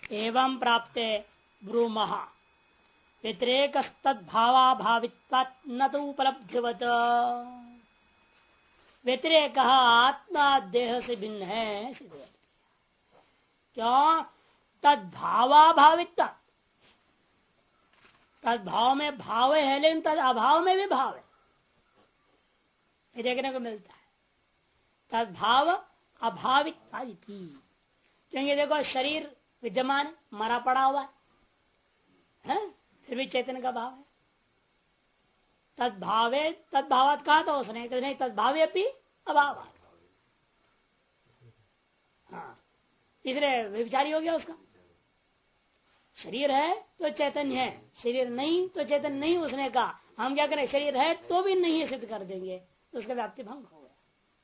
एवं प्राप्ते ब्रूमः व्यतिरेकस्तद्भावाभावित्वात् न तो उपलब्धिवत। व्यतिरेक आत्मा देह से भिन्न है। क्यों? तद्भावाभावित्वात्, तद्भाव में भाव है लेकिन तद अभाव में भी भाव है, ये देखने को मिलता है। तद्भाव अभावित्वा, क्योंकि देखो शरीर विद्यमान मरा पड़ा हुआ है, फिर भी चैतन्य का भाव है। तद्भावे तद्भावात कहा था उसने, नहीं तद्भावे अपनी अभाव। हाँ, तीसरे विचारी हो गया उसका। शरीर है तो चैतन्य है, शरीर नहीं तो चैतन्य नहीं। उसने कहा हम क्या करें, शरीर है तो भी नहीं है सिद्ध कर देंगे, तो उसका व्याप्ति भंग हो गया।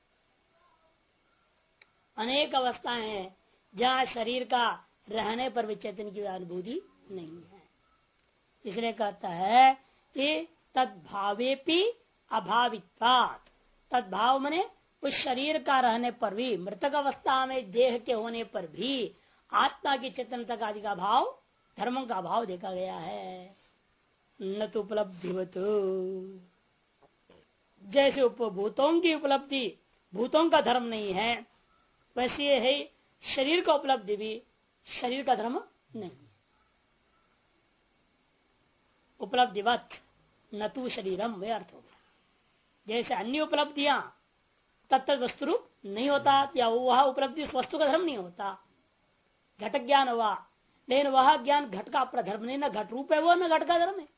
अनेक अवस्थाएं हैं जहाँ शरीर का रहने पर भी चैतन्य की अनुभूति नहीं है। इसलिए कहता है कि तद्भावेपि अभावित्वात्, तद्भाव मने उस शरीर का रहने पर भी, मृतक अवस्था में देह के होने पर भी आत्मा की चेतनता आदि का भाव, धर्मों का भाव देखा गया है। न तो उपलब्धिवत, जैसे उपभूतों की उपलब्धि भूतों का धर्म नहीं है, वैसे ये है शरीर का उपलब्धि भी शरीर का धर्म नहीं। उपलब्धिवत न तू शरीरम, वे अर्थ हो गया। जैसे अन्य उपलब्धियां तत्त वस्तु रूप नहीं होता, या वह उपलब्धि उस वस्तु का धर्म नहीं होता। घट ज्ञान हुआ, लेकिन वह ज्ञान घट का अपना धर्म नहीं, न घट रूप है वो, न घट का धर्म है।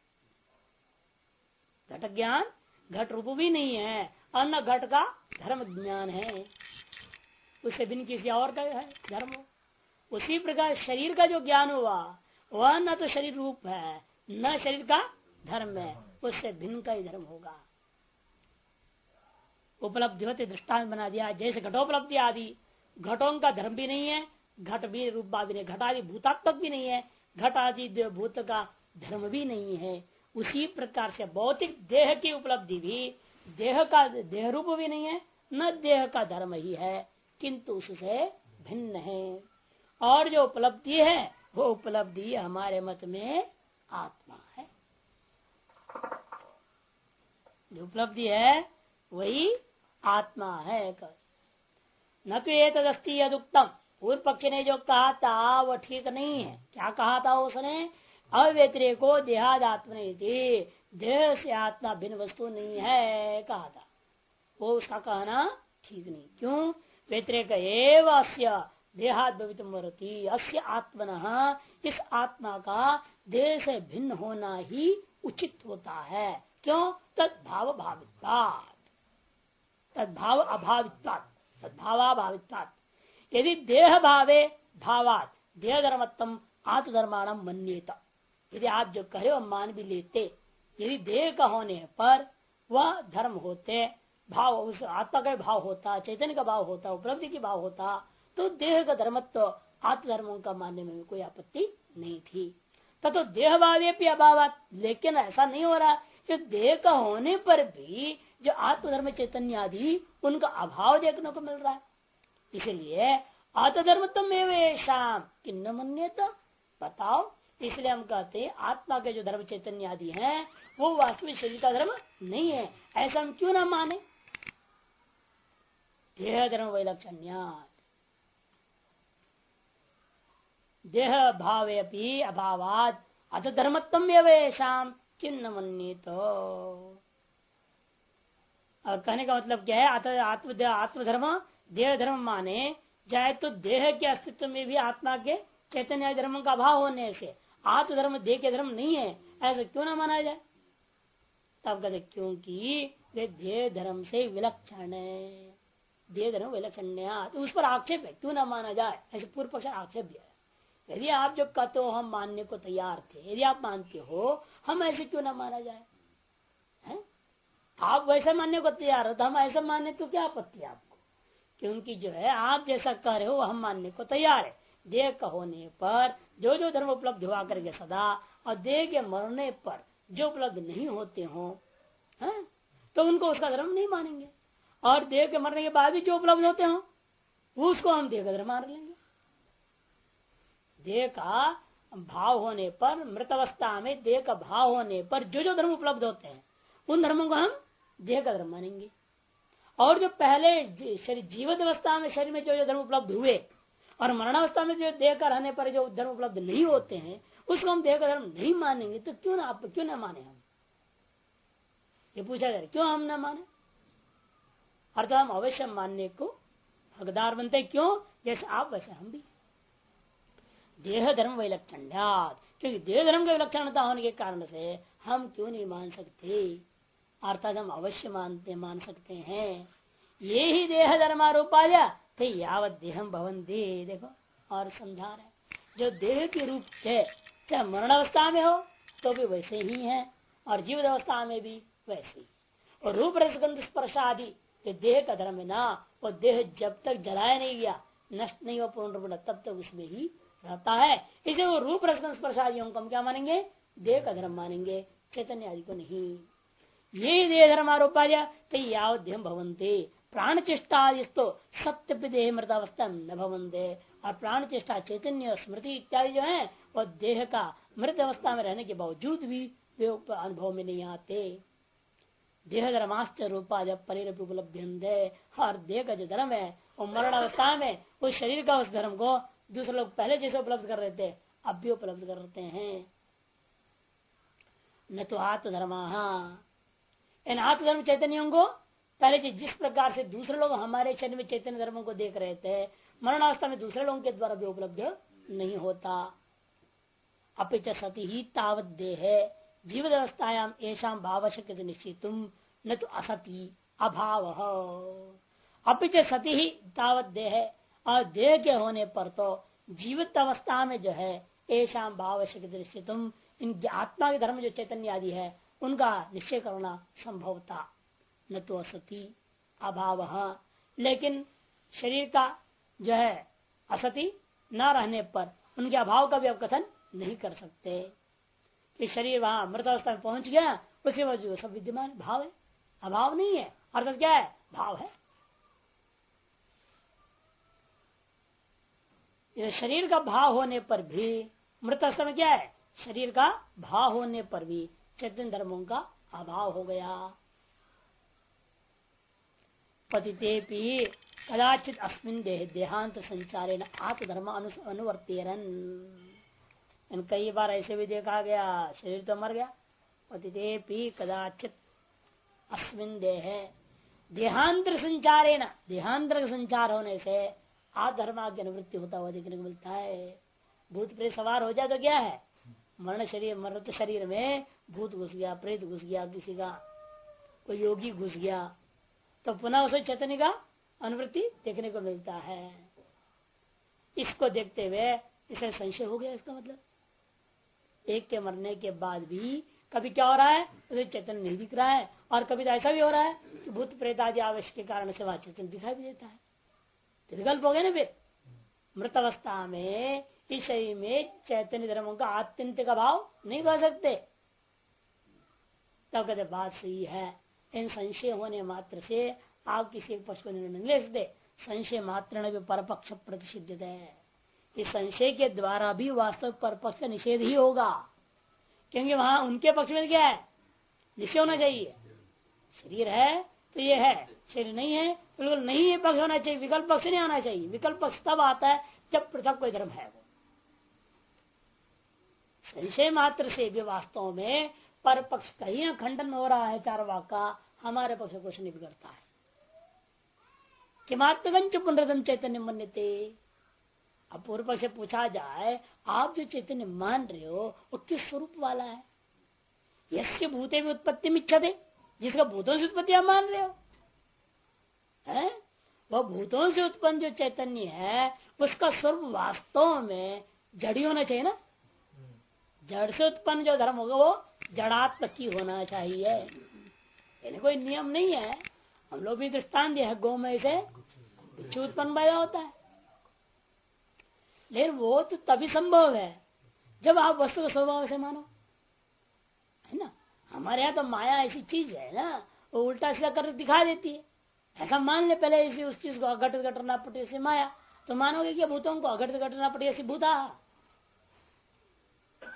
घट ज्ञान घट रूप भी नहीं है और न घट का धर्म ज्ञान है, उससे भिन्न किसी और का है धर्म हो। उसी प्रकार शरीर का जो ज्ञान हुआ वह न तो शरीर रूप है न शरीर का धर्म है, उससे भिन्न का ही धर्म होगा। उपलब्धि होते दृष्टांत बना दिया, जैसे घटोपलब्धि आदि घटों का धर्म भी नहीं है, घट भी रूप भी नहीं, घट आदि भूतात्मक भी नहीं है, घट आदि भूत का धर्म भी नहीं है। उसी प्रकार से भौतिक देह की उपलब्धि भी देह का देह रूप भी नहीं है, न देह का धर्म ही है, किंतु उससे भिन्न है। और जो उपलब्धि है वो उपलब्धि हमारे मत में आत्मा है। जो उपलब्धि है वही आत्मा है। न तो ये तदस्ती यदुक्तम, पूर्व पक्ष ने जो कहा था वो ठीक नहीं है। क्या कहा था उसने? अव्यतिरेको देहादात्मने, देह से आत्मा भिन्न वस्तु नहीं है कहा था। वो उसका कहना ठीक नहीं। क्यों? व्यतिरेक एव अस्य देहाद भवितुमर्हति, अस्य आत्मनः, इस आत्मा का देह से भिन्न होना ही उचित होता है। क्यों? तद्भाव भावित्वात्, तद्भाव अभावित्वात्, तद्भावाभावित्वात्। यदि देह भावे भावात देह धर्मत्म आत्मधर्माणम मन्येत, यदि आप जो कहे वो मान भी लेते, यदि देह का होने पर वह धर्म होते, भाव उस आत्मा का भाव होता, चैतन्य का भाव होता, उपलब्धि की भाव होता, तो देह का धर्मत्व आत्मधर्मों का मानने में कोई आपत्ति नहीं थी। तो देह भावे भी अभाव, लेकिन ऐसा नहीं हो रहा कि देह का होने पर भी जो आत्मधर्म चैतन्य आदि उनका अभाव देखने को मिल रहा है। इसलिए आत्मधर्मत्म एवं शाम किन्न मन्यता, बताओ। इसलिए हम कहते हैं आत्मा के जो धर्म चैतन्य आदि हैं वो वास्तविक शरीर का धर्म नहीं है, ऐसा हम क्यों ना माने। देह धर्म वैलक्षण्यात्, देह भावे अपि अभावाद अत धर्मत्म एवं शाम किन्न मन्यत। और कहने का मतलब क्या है? आत्मधर्म देह धर्म माने जाए तो देह के अस्तित्व में भी आत्मा के चैतन्य धर्म का अभाव होने से आत्मधर्म देह के धर्म नहीं है, ऐसा क्यों ना माना जाए? तब कहते क्योंकि वे देह धर्म से विलक्षण है, देह धर्म विलक्षण, तो उस पर आक्षेप है, क्यों ना माना जाए, ऐसे पूर्व पक्ष आक्षेप दिया है। यदि आप जो कहते हो हम मानने को तैयार थे, यदि आप मानते हो हम ऐसे क्यों ना माना जाए है? आप वैसे मानने को तैयार हो तो हम ऐसा मानने तो क्या आपत्ति है आपको? क्योंकि जो है आप जैसा कह रहे हो हम मानने को तैयार है। देह का होने पर जो जो धर्म उपलब्ध हुआ करके सदा, और देह के मरने पर जो उपलब्ध नहीं होते हो तो उनको उसका धर्म नहीं मानेंगे, और देह के मरने के बाद भी जो उपलब्ध होते हो उसको हम देह का धर्म मान लेंगे। देह का भाव होने पर, मृत अवस्था में देह का भाव होने पर जो जो धर्म उपलब्ध होते हैं उन धर्मों को हम देह का धर्म मानेंगे। और जो पहले शरीर जीवित अवस्था में शरीर में जो जो धर्म उपलब्ध हुए और मरणावस्था में जो देह का रहने पर जो धर्म उपलब्ध नहीं होते हैं उसको हम देह का धर्म नहीं मानेंगे। तो क्यों ना, आप क्यों ना माने हम, ये पूछा जाए क्यों हम ना माने। अर्थात हम अवश्य मानने को हकदार बनते, क्यों? जैसे आप वैसे हम भी। देह धर्म विलक्षण्यात, क्योंकि देह धर्म की विलक्षणता होने के कारण से हम क्यों नहीं मान सकते, अर्थात हम अवश्य मान सकते हैं। ये ही देह धर्मारूपाय तो यावत देहम भवन्ति। देखो और समझा रहे, जो देह के रूप है चाहे मरण अवस्था में हो तो भी वैसे ही है और जीवित अवस्था में भी वैसे ही। और रूप रसगंध स्पर्श आदि जो देह का धर्म है ना, वो देह जब तक जलाया नहीं गया, नष्ट नहीं हो पूर्ण, तब तक उसमें ही रहता है। इसे वो रूप रसगंध स्पर्श आदियों को हम क्या मानेंगे? देह का धर्म मानेंगे, चैतन्य आदि को नहीं। ये देह धर्म आरोपाय तय यावध्यम भवन्ते प्राण चेष्टा तो सत्य देह मृतावस्था न भवन्ते। और प्राण चेष्टा चैतन्य स्मृति इत्यादि जो है वह देह का मृत अवस्था में रहने के बावजूद भी वे अनुभव में नहीं आते। देह धर्माश्च रूपा जब परिरपि उपलब्ध, और देह का जो धर्म है वो मरण अवस्था में उस शरीर का उस धर्म को दूसरे लोग पहले जैसे उपलब्ध कर रहे थे अब भी उपलब्ध कर रहे हैं। न तो आत्मधर्मा, इन आत्मधर्म चैतन्यों को पहले जिस प्रकार से दूसरे लोग हमारे शरीर में चैतन्य धर्मों को देख रहे थे, मरणावस्था में दूसरे लोगों के द्वारा भी उपलब्ध नहीं होता। अपिच सती ही तावत देह जीवित अवस्थायाम ऐसा भावशक निश्चितुम न तो असती अभाव। अपिच सती ही तावत देह, और देह के होने पर तो जीवित अवस्था में जो है ऐसा भावशक निश्चितुम, इन आत्मा के धर्म जो चैतन्य आदि है उनका निश्चय करना संभवता न तो असती अभाव। लेकिन शरीर का जो है असती न रहने पर उनके अभाव का भी आप कथन नहीं कर सकते कि शरीर वहां मृतावस्था में पहुंच गया उसके बाद जो सब विद्यमान भाव है, अभाव नहीं है। अर्थात क्या है? भाव है। ये शरीर का भाव होने पर भी मृतावस्था में क्या है? शरीर का भाव होने पर भी चैतन्य धर्मों का अभाव हो गया। पतितेपि कदाचित अस्मिन देह देहांत संचारेण आत्मधर्म अनुवर्तेरन। कई बार ऐसे भी देखा गया, शरीर तो मर गया, पतितेपि कदाचित अस्मिन देह देहांतर संचारेण, देहांतर का संचार होने से आत्मधर्म की अनुवृत्ति होता हुआ देखने को मिलता है। भूत प्रेत सवार हो जाए तो क्या है? मरण शरीर, मृत शरीर में भूत घुस गया, प्रेत घुस गया, किसी का कोई योगी घुस गया तो पुनः उसे चैतन्य का अनुवृत्ति देखने को मिलता है। इसको देखते हुए इसे संशय हो गया। इसका मतलब एक के मरने के बाद भी कभी क्या हो रहा है? उसे चैतन्य नहीं दिख रहा है, और कभी तो ऐसा भी हो रहा है कि भूत प्रेत आदि आवश्यक के कारण से वह चैतन्य दिखाई भी देता है। तो विकल्प हो गया ना। फिर मृत अवस्था में इस शरीर में चैतन्य धर्मों का आत्यंतिक अभाव नहीं कर सकते। तब कहते बात सही है, इन संशय होने मात्र से आप किसी पक्ष को निर्णय नहीं ले सकते। संशय मात्र भी परपक्ष प्रतिषिद्ध है। इस संशय के द्वारा भी वास्तविक परपक्ष का निषेध ही होगा, क्योंकि वहां उनके पक्ष में क्या है? निश्चय होना चाहिए। शरीर है तो ये है, शरीर नहीं है बिल्कुल नहीं है पक्ष होना चाहिए, विकल्प पक्ष नहीं आना चाहिए। विकल्प पक्ष तब आता है जब पृथक कोई धर्म है। वो संशय मात्र से भी वास्तव में पर पक्ष का ही खंडन हो रहा है। चारवाक का हमारे पक्ष कुछ नहीं बिगड़ता है। किमात्मगंच पुनर्दम चैतन्य मन्यते। अब पूर्व पक्ष से पूछा जाए आप जो चैतन्य मान रहे हो वो किस स्वरूप वाला है? यस्य भूते भी उत्पत्ति मिच्छते, जिसका भूतों से उत्पत्ति आप मान रहे हो है? वह भूतों से उत्पन्न जो चैतन्य है उसका स्वरूप वास्तव में जड़ी होना चाहिए ना। जड़ से उत्पन्न जो धर्म होगा वो जड़ात्मक ही होना चाहिए। यानी कोई नियम नहीं है। हम लोग भी दृष्टांत दिया है, गौमय से बिच्छू उत्पन्न पैदा होता है, लेकिन वो तो तभी संभव है जब आप वस्तु का स्वभाव से मानो, है ना। हमारे यहाँ तो माया ऐसी चीज है ना, वो उल्टा सीधा कर दिखा देती है। ऐसा मान ले पहले इसी उस चीज को अघटित घटना पटी से माया, तो मानोगे कि भूतों को अघटित घटना पटी ऐसी भूता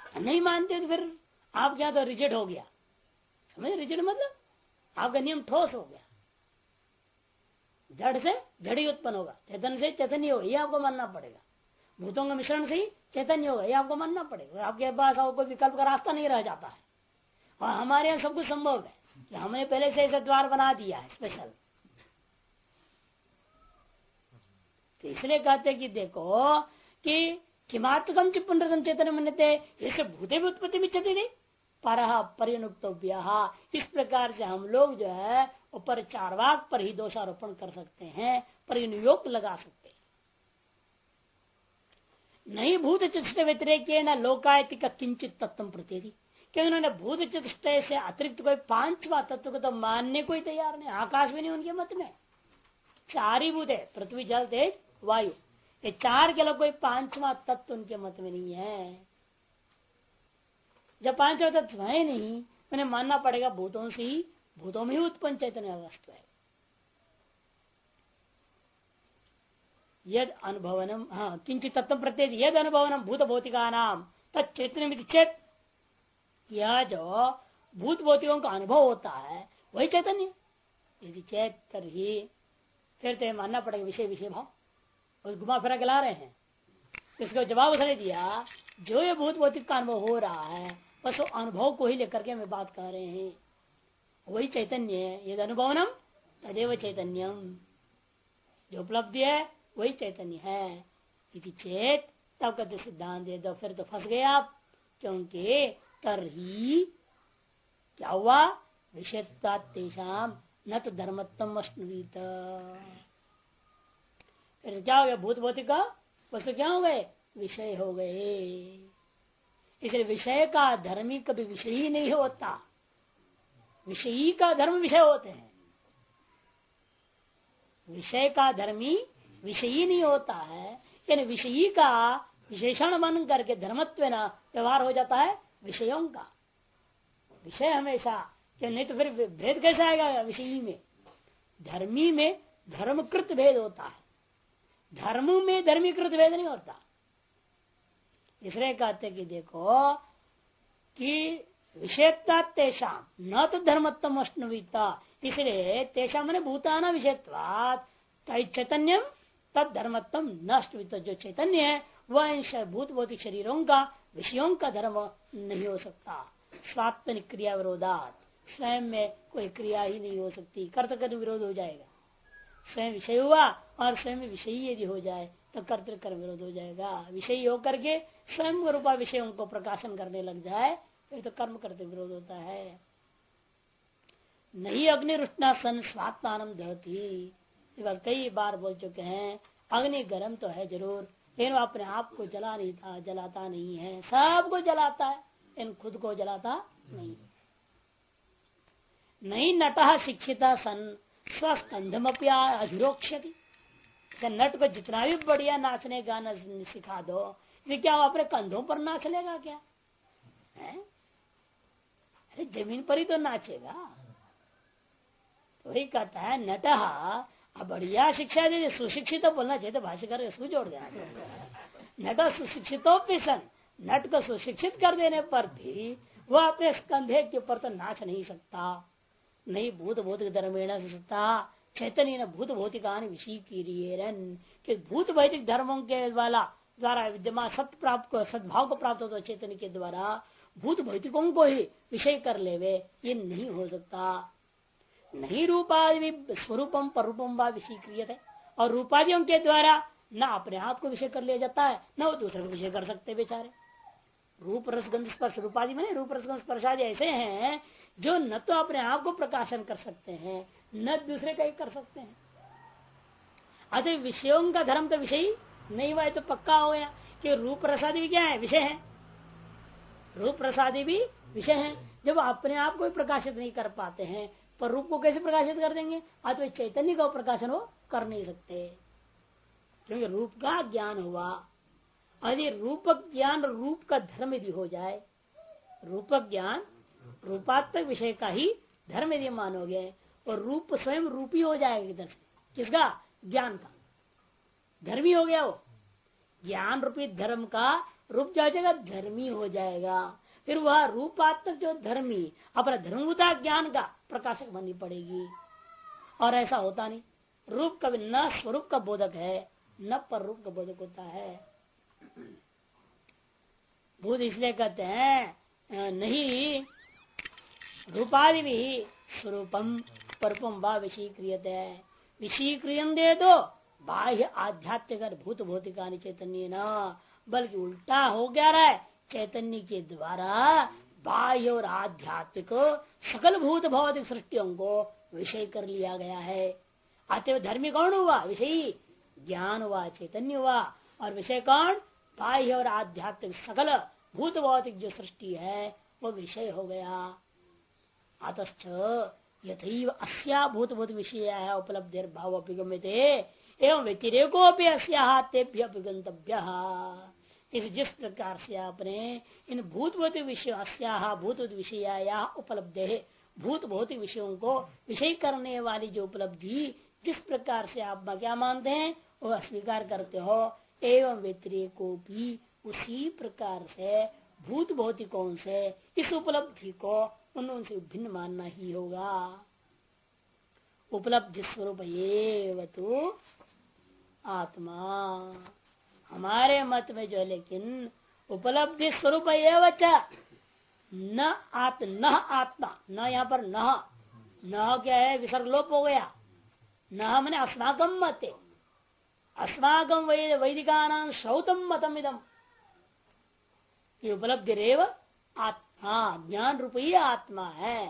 नहीं मानते तो फिर आप क्या तो रिजेक्ट हो गया, समझ, रिजेक्ट मतलब आपका नियम ठोस हो गया। जड़ से जड़ ही उत्पन्न होगा, चैतन्य से चैतन्य होगा, ये आपको मानना पड़ेगा। भूतों का मिश्रण से ही चैतन्य होगा, ये आपको मानना पड़ेगा। आपके पास और कोई विकल्प का रास्ता नहीं रह जाता है। और हमारे यहाँ सब कुछ संभव है कि हमने पहले से ऐसा द्वार बना दिया है स्पेशल। तो इसलिए कहते कि देखो कि किमात्मकम च पुनर्जन्म चेतन मनते, इससे भूते भी उत्पत्ति भी चलती थी पर परिणुक्तव्य। इस प्रकार से हम लोग जो है ऊपर चारवाक पर ही दोषारोपण कर सकते हैं, परिनुयोग लगा सकते हैं। नहीं भूत चतुष्ट व्यतिरेक न लोकायतिक किंचित तत्व प्रत्येति, क्योंकि उन्होंने भूत चतुष्ट से अतिरिक्त कोई पांचवा तत्व को तो मानने को ही तैयार नहीं। आकाश भी नहीं उनके मत में, चार ही भूत है, पृथ्वी जल तेज वायु, ये चार के लोग कोई पांचवा तत्व उनके मत में नहीं है। जब पांचवा तत्व है नहीं, उन्हें मानना पड़ेगा भूतों से ही, भूतों में ही उत्पन्न चैतन्य वस्तु है। यद अनुभवनम, हाँ, किंचित तत्व प्रत्येक यद अनुभवनम भूत भौतिका नाम तत्चैतन्य चेत, यह जो भूत भौतिकों का अनुभव होता है वही चैतन्य। यदि चेत ही फिर मानना पड़ेगा विषय विषय भाव, और घुमा फिरा के ला रहे हैं। इसका जवाब उसने दिया, जो ये भूत भौतिक का अनुभव हो रहा है बस वो अनुभव को ही लेकर के हमें बात कर रहे हैं, वही चैतन्य है। यदि अनुभवनम तदेव चैतन्यम, जो उपलब्धि है वही चैतन्य है। यदि चेत, तब कहते सिद्धांत दे दो, फिर तो फंस गए आप, क्योंकि तरही क्या हुआ, विषयत्वा तेषाम न तो धर्मत्म अश्नुवीत। फिर क्या हो गया, भूत भौतिक वस्तु क्या हो गए, विषय हो गए। इसलिए विषय का धर्मी कभी विषय ही नहीं होता, विषयी का धर्म विषय होते हैं। विषय का धर्मी विषयी नहीं होता है, यानी विषयी का विशेषण बन करके धर्मत्व न व्यवहार हो जाता है विषयों का। विषय हमेशा, क्या नहीं तो फिर भेद कैसे आएगा विषयी में। धर्मी में धर्मकृत भेद होता है, धर्म में धर्मीकृत भेद नहीं होता। इसलिए कहते कि देखो कि विषयत्वा तेषाम न तो धर्मत्म अश्नुविता, इसलिए तेषाम मैंने भूताना विषयत्वात् चैतन्यम तद धर्मत्म नष्ट, जो चैतन्य है वह भूत भौतिक शरीरों का विषयों का धर्म नहीं हो सकता। स्वात्मनिक क्रिया विरोधात, स्वयं में कोई क्रिया ही नहीं हो सकती, कर्तव्य विरोध हो जाएगा। स्वयं विषय हुआ और स्वयं विषयी यदि हो जाए तो कर्तव्य कर्म विरोध हो जाएगा। विषयी होकर के स्वयं रूपा विषयों को प्रकाशन करने लग जाए फिर तो कर्म कर्तव्य विरोध होता है। नहीं अग्निरुष्णा सन स्वात्मान दहती, कई बार बोल चुके हैं, अग्नि गर्म तो है जरूर, लेकिन वो अपने आप को जला नहीं था, जलाता नहीं है। सबको जलाता है लेकिन खुद को जलाता नहीं। नहीं नटः शिक्षिता सन स्वस्कंधमप्या अधिरोक्षति, नट को जितना भी बढ़िया नाचने गाना सिखा दो, ये क्या वो अपने कंधों पर नाच लेगा क्या है? अरे जमीन पर ही तो नाचेगा। तो वही कहता है नटः, बढ़िया शिक्षा दे, सुशिक्षित तो बोलना चाहिए, तो भाष्यकार सु जोड़ देना। नट सुशिक्षितों भी सन, नट को सुशिक्षित कर देने पर भी वह अपने कंधे के ऊपर तो नाच नहीं सकता। नहीं भूत भौतिक धर्मेण सकता, चैतन्य भूत भौतिकान विषय की भूत भौतिक धर्मों के द्वारा विद्यमान सत्य प्राप्त को, सद्भाव को प्राप्त होता चैतन्य के द्वारा भूत भौतिकों को ही विषय कर लेवे, ये नहीं हो सकता। नहीं रूपादि स्वरूपम पर रूपम व विषय क्रियते, और रूपादियों के द्वारा न अपने आप को विषय कर लिया जाता है न वो दूसरे को विषय कर सकते बेचारे। रूप रसगंध स्पर्श रूपादि में रूप रसगंध स्पर्शादि ऐसे हैं जो न तो अपने आप को प्रकाशन कर सकते हैं न दूसरे का ही कर सकते हैं। अतः विषयों का धर्म तो विषय नहीं हुआ, तो पक्का हो गया कि रूप रसादि भी क्या है, विषय है। रूप रसादि भी विषय है। जब अपने आप को प्रकाशित नहीं कर पाते हैं पर रूप को कैसे प्रकाशित कर देंगे? अतः चैतन्य का प्रकाशन वो कर नहीं सकते, क्योंकि रूप का ज्ञान हुआ। यदि रूप ज्ञान रूप का धर्म यदि हो जाए, रूप ज्ञान रूपात्मक विषय का ही धर्म यदि मानोगे और रूप स्वयं रूपी हो जाएगा, इधर से किसका, ज्ञान का धर्मी हो गया वो। ज्ञान रूपी धर्म का रूप जो हो जाएगा धर्मी हो जाएगा। फिर वह रूपात्मक जो धर्मी अपना धर्मभूता ज्ञान का प्रकाशक बननी पड़ेगी। और ऐसा होता नहीं, रूप का न स्वरूप का बोधक है न पर रूप का बोधक होता है। भूत इसलिए कहते हैं नहीं रूपादि भी स्वरूपम परपम व विषयीक्रियते है। विषयीक्रियंदे तो बाह्य आध्यात्मिक भूत भौतिका चैतन्य न, बल्कि उल्टा हो गया रहा है। चैतन्य के द्वारा बाह्य और आध्यात्मिक सकल भूत भौतिक सृष्टियों को विषय कर लिया गया है। अतः धर्मी कौन हुआ? विषयी ज्ञान हुआ, चैतन्य हुआ। और विषय कौन? बाह्य और आध्यात्मिक सकल भूत भौतिक जो सृष्टि है वो विषय हो गया। अतश्च यथैव अस्या भूत भूत विषय उपलब्धि भाव अभिगम्यते एवं व्यतिरेको अस्या तेभ्य अभिगंतव्य। इस जिस प्रकार से आपने इन भूत भौतिक विषय अस्या भूत भूत विषया उपलब्ध है, भूत भौतिक विषयों को विषय करने वाली जो उपलब्धि जिस प्रकार से आप क्या मानते हैं वो अस्वीकार करते हो, एवं व्यतिरेको भी उसी प्रकार से भूत भौतिकों से इस उपलब्धि को उनसे भिन्न मानना ही होगा। उपलब्धि स्वरूप एव तो आत्मा हमारे मत में जो है, लेकिन उपलब्धि स्वरूप एवच न आत्मा न, यहाँ पर न क्या है? विसर्ग लोप हो गया। न मैंने अस्माकम मते, अस्माकम वैदिकानां श्रौतम मतम इदम, उपलब्धि रेव आत्मा ज्ञान रूपी आत्मा है।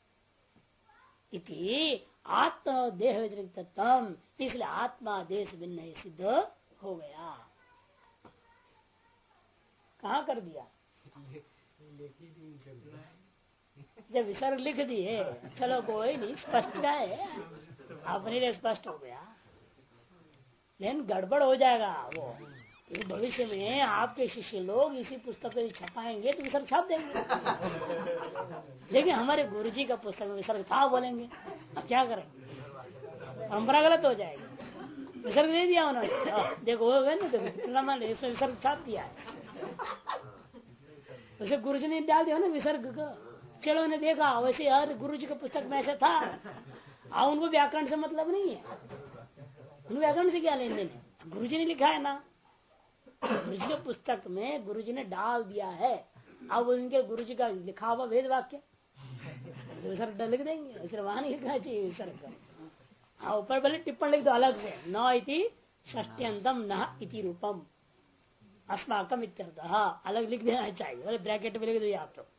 इति आत्मा देह व्यतिरिक्त तम, इसलिए आत्मा देश भिन्न सिद्ध हो गया। कहाँ कर दिया? जब विसर्ग लिख दिए चलो कोई नहीं, स्पष्ट है अपने लिए स्पष्ट हो गया, लेकिन गड़बड़ हो जाएगा वो। तो भविष्य में आपके शिष्य लोग इसी पुस्तक को छपाएंगे तो विसर्ग छाप देंगे, लेकिन हमारे गुरुजी का पुस्तक में विसर्ग था बोलेंगे, अब क्या करेंगे? परंपरा गलत हो जाएगी। विसर्ग दे दिया उन्होंने, देखो हो गए ना, तो विसर्ग छाप दिया है। वैसे गुरुजी ने डाल दिया ना विसर्ग का, चलो ने देखा वैसे यार गुरुजी का पुस्तक में ऐसा था। उनको व्याकरण से मतलब नहीं है, उन व्याकरण से क्या लेन देन है? गुरुजी ने लिखा है ना, गुरुजी के पुस्तक में गुरुजी ने डाल दिया है। अब उनके गुरुजी का लिखा हुआ वेद वाक्य विसर्ग लिख देंगे, वैसे वहां नहीं लिखना चाहिए विसर्ग। हाँ ऊपर भले टिप्पण लिख दो अलग से, न इति षष्ट्यंतम न इति रूपम अस्माकम इत्यर्थः, अलग लिख देना चाहिए, बोले ब्रैकेट में लिख दो आप तो।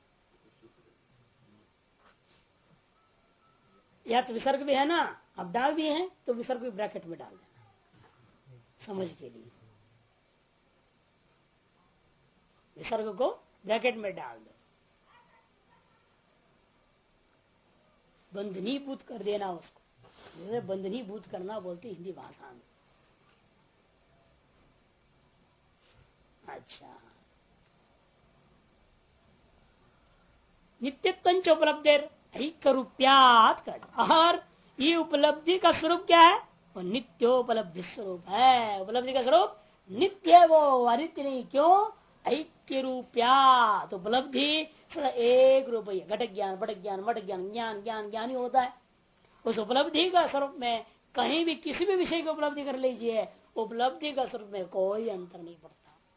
या तो विसर्ग भी है ना, अब डाल दिए हैं तो विसर्ग भी ब्रैकेट में डाल देना समझ के लिए, विसर्ग को ब्रैकेट में डाल दो, बंधनीभूत कर देना उसको। बंधनीभूत करना बोलते हिंदी भाषा में। अच्छा, नित्यत्व उपलब्धि ऐक्यरूप्यात और ये उपलब्धि का स्वरूप क्या है? वो नित्योपलब्धि स्वरूप है। उपलब्धि का स्वरूप नित्य है, वो अनित्य नहीं। क्यों? ऐक्य रूप्यात, उपलब्धि एक रूप है। घट ज्ञान, पट ज्ञान, मठ ज्ञान, ज्ञान ज्ञान ज्ञान ही होता है। उस उपलब्धि का स्वरूप में कहीं भी किसी भी विषय की उपलब्धि कर लीजिए, उपलब्धि का स्वरूप में कोई अंतर नहीं पड़ता।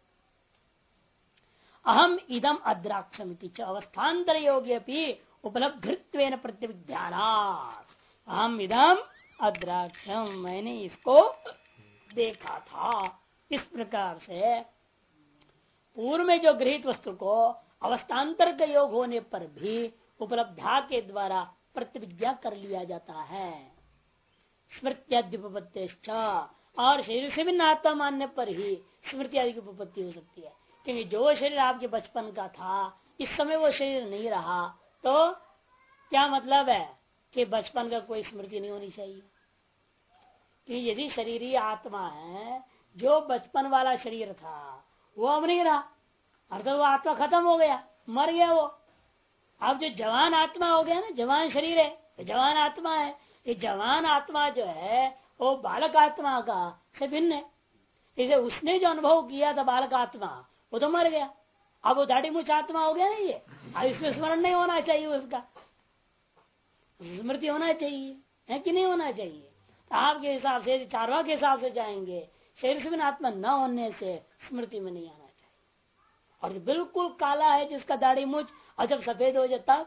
अहम इदम अद्राक्षम अवस्थान्तर योग्य उपलब्धित्वेन प्रत्यभिध्यानात्, अहम इदम अद्राक्षम, मैंने इसको देखा था। इस प्रकार से पूर्व में जो गृहीत वस्तु को अवस्थान्तर का योग होने पर भी उपलब्धा के द्वारा प्रतिविज्ञा कर लिया जाता है। स्मृत्याद्युपत्तिश्च, और शरीर से भी नाता मानने पर ही स्मृति आदि की उपपत्ति हो सकती है। क्योंकि जो शरीर आपके बचपन का था इस समय वो शरीर नहीं रहा, तो क्या मतलब है कि बचपन का कोई स्मृति नहीं होनी चाहिए। कि यदि शरीर ही आत्मा है, जो बचपन वाला शरीर था वो अब नहीं रहा, अर्थात वो आत्मा खत्म हो गया, मर गया वो। अब जो जवान आत्मा हो गया ना, जवान शरीर है तो जवान आत्मा है। ये जवान आत्मा जो है वो बालक आत्मा का से भिन्न है। इसे उसने जो अनुभव किया था बालक आत्मा, वो तो मर गया, अब वो दाढ़ी मूछ आत्मा हो गया नहीं है। अब इसमें स्मरण नहीं होना चाहिए, उसका स्मृति होना चाहिए, है कि नहीं होना चाहिए। तो आपके हिसाब से, चारवा के हिसाब से जाएंगे, शरीर से बिना आत्मा न होने से स्मृति में नहीं आना चाहिए। और बिल्कुल काला है जिसका दाढ़ी मूछ, और जब सफेद हो जाता,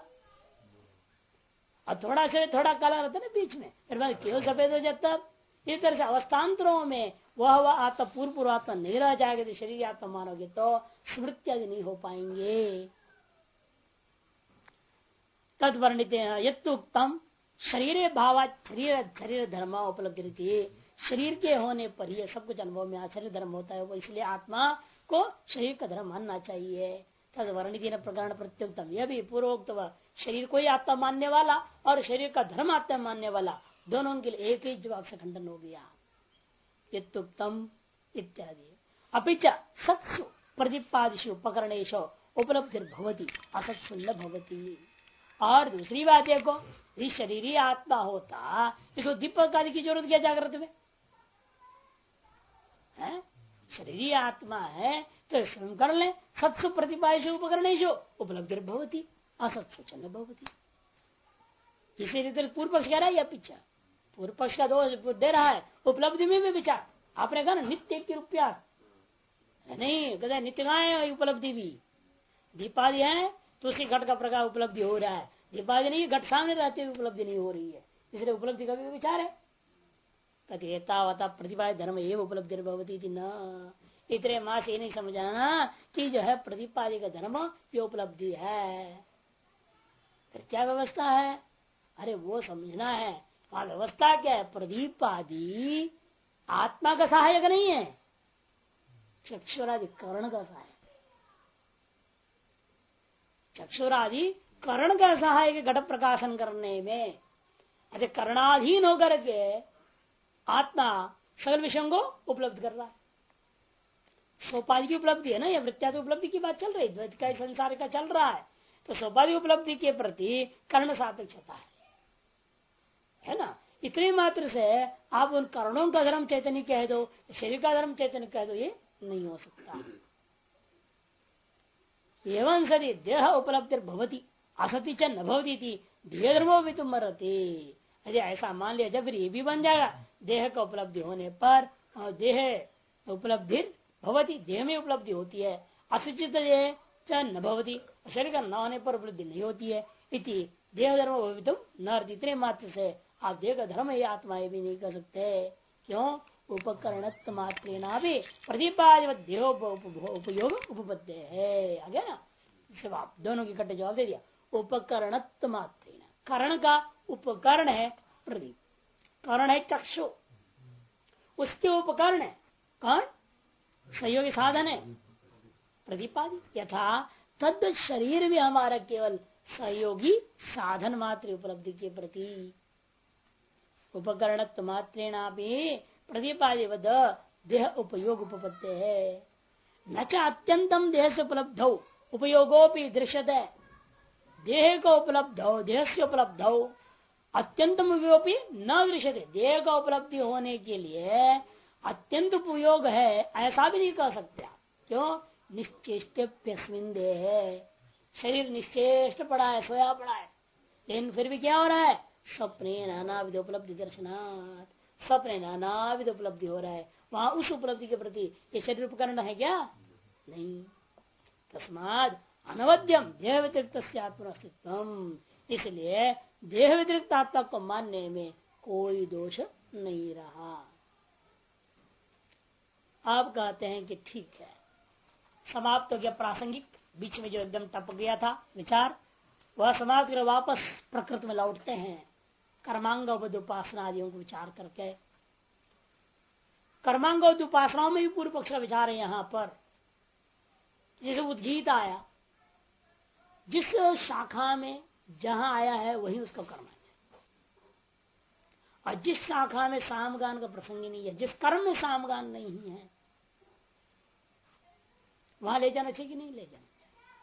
और थोड़ा से थोड़ा काला रहता ना बीच में, फिर बाद केवल सफेद हो जाता। इस तरह से अवस्थान्तरों में वह आत्मा पूर्व आत्मा नहीं रह जाएगा। तो शरीर आत्मा मानोगे तो स्मृति आदि नहीं हो पाएंगे। तद वर्णित उत्तम शरीर भाव शरीर शरीर धर्म उपलब्धि, शरीर के होने पर ही सब कुछ अनुभव में शरीर धर्म होता है, वो इसलिए आत्मा को शरीर का धर्म मानना चाहिए। तद वर्णित प्रकरण प्रत्युक्तम, यह भी पूर्वोक्त शरीर को ही आत्मा मानने वाला और शरीर का धर्म आत्मा मानने वाला, दोनों के लिए एक ही जवाब से खंडन हो गया। उत्तम इत्यादि। अपिच सत्सु प्रतिपादिशु उपकरणेशु उपलब्धि भवती असत्सु न भवती। और दूसरी बात देखो, इस शरीरी आत्मा होता, इसको दीपक आदि की जरूरत क्या जागृत में है? शरीरी आत्मा है तो श्रम कर ले। सत्सु प्रतिपादिशु उपकरणेशु उपलब्धि भवती असत्सु च न भवती। इसीलिए पूर्व पक्ष कह रहा है या पीछा, पूर्व पक्ष का दोष दे रहा है उपलब्धि में भी विचार। आपने कहा ना नित्य की रुपया नहीं, कहते नित्य कहाँ है उपलब्धि भी। दीपादि है तो उसी घट का प्रकार उपलब्धि हो रहा है, दीपादि नहीं, घट सामने रहते हुए उपलब्धि नहीं हो रही है, इसलिए उपलब्धि का भी विचार है। कहता प्रतिभा धर्म एवं उपलब्धि भवती थी न। इतने माँ से ये नहीं समझाना कि जो है प्रतिपादि का धर्म ये उपलब्धि है। फिर क्या व्यवस्था है? अरे वो समझना है वहां व्यवस्था क्या है। प्रदीपादि आत्मा का सहायक नहीं है, चक्षुरादि कर्ण का सहायक। चक्षुरादि कर्ण का सहायक घट प्रकाशन करने में। अरे कर्णाधीन होकर के आत्मा सकल विषयों को उपलब्ध कर रहा है। सोपाधि की उपलब्धि है ना, यह वृत्त्यादि उपलब्धि की बात चल रही है, द्वैत का संसार का चल रहा है। तो सोपाधि उपलब्धि के प्रति कर्ण सापेक्षता है ना। इतने मात्र से आप उन कर्णों का धर्म चैतन्य कह दो, शरीर का धर्म चैतन्य कह दो, ये नहीं हो सकता। एवं सदी देह उपलब्धि भवती असति च न भवती थी देह धर्मो भी तुम मरते। यदि ऐसा मान लिया, जब ये भी बन जाएगा देह का उपलब्धि होने पर, देह उपलब्धि भवती, देह में उपलब्धि होती है, असचित देह च न भवती, शरीर का न होने पर उपलब्धि नहीं होती है। इति देह धर्म भवितुम न, इतने मात्र से आप देह का धर्म ही आत्मा भी नहीं कर सकते। क्यों? उपकरणत्व मात्रेना भी प्रतिपाद उपयोग उपपद्य है। आगे ना आप दोनों की कट्टे जवाब दे दिया। उपकरणत्व मात्रेना, कर्ण का उपकरण है प्रदीप, कर्ण है चक्षु, उसके उपकरण है कौन? सहयोगी साधन है प्रदीपादि। यथा तद शरीर भी हमारा केवल सहयोगी साधन मात्र उपलब्धि के प्रति उपकरणत्व मात्रेना भी प्रदीपादि देह उपयोग उपपत्ति है। न च अत्यंतम देह से उपलब्ध हो उपयोगोपि दृश्यते, देह का उपलब्ध हो, देह से उपलब्ध हो अत्यंतम उपयोगी न दृश्यते। देह का उपलब्धि होने के लिए अत्यंत उपयोग है ऐसा भी नहीं कह सकते। क्यों? निश्चेष्टस्मिन देह, शरीर निश्चेष्ट पड़ा है, सोया पड़ा है, लेकिन फिर भी क्या हो रहा है? स्वप्ने नानाविध उपलब्धि दर्शनात्, स्वप्ने नानाविध उपलब्धि हो रहा है। वहां उस उपलब्धि के प्रति ये शरीर उपकरण है क्या? नहीं। तस्माद अनवद्यम देह व्यतिरिक्त आत्मस्तित्व, इसलिए देह व्यतिरिक्त आत्मा को मानने में कोई दोष नहीं रहा। आप कहते हैं कि ठीक है, समाप्त हो गया प्रासंगिक, बीच में जो एकदम टप गया था विचार वह समाप्त कर वापस प्रकृति में लौटते हैं। कर्मांग उपासना आदियों को विचार करके, कर्मांग उपासनाओं में भी पूर्व पक्ष का विचार है। यहाँ पर जैसे उद्गीत आया, जिस शाखा में जहां आया है वही उसको करना चाहिए, और जिस शाखा में सामगान का प्रसंग ही नहीं है, जिस कर्म में सामगान नहीं है, वहां ले जाना चाहिए कि नहीं ले जाना चाहिए?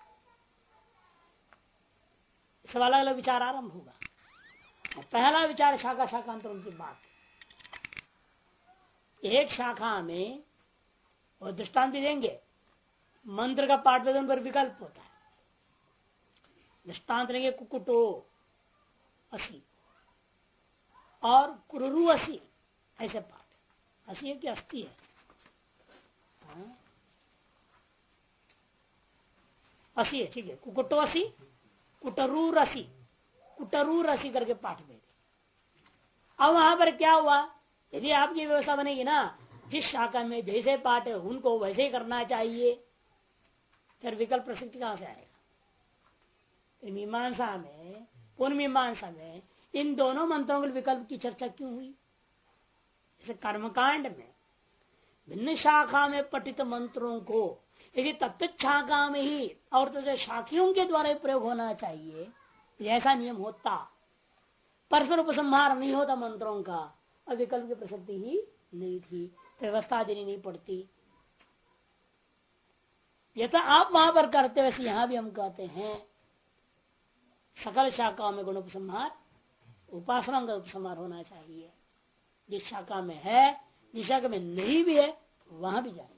सब अलग अलग विचार आरंभ होगा। पहला विचार शाखा शाखांतरों की बात। एक शाखा में और दृष्टांत भी देंगे। मंत्र का पाठ वेदन पर विकल्प होता है। दृष्टांत लेंगे कुकुटो असी और कुरुरु असी, ऐसे पाठ। असी है कि अस्थि है? असी है, ठीक है। कुकुटो असी, कुटरू रसी, कुटरू रसी करके पाठ में। अब वहां पर क्या हुआ, यदि आपकी व्यवस्था बनेगी ना, जिस शाखा में जैसे पाठ है उनको वैसे ही करना चाहिए, फिर विकल्प प्रसिद्ध कहां से आएगा? मीमांसा में, पूर्ण मीमांसा में इन दोनों मंत्रों के विकल्प की चर्चा क्यों हुई? जैसे कर्मकांड में भिन्न शाखा में पठित मंत्रों को यदि तत्त शाखा में ही और तो शाखियों के द्वारा ही प्रयोग होना चाहिए, ऐसा नियम होता, परस्पर उपसंहार नहीं होता मंत्रों का, और विकल्प की प्रसिद्धि ही नहीं थी, तो व्यवस्था देनी नहीं पड़ती। यथा आप वहां पर करते वैसे यहां भी हम कहते हैं सकल शाखाओं में गुण उपसंहार, उपासना का उपसंहार होना चाहिए। जिस शाखा में है, जिस शाखा में नहीं भी है, वहां भी जाएगा।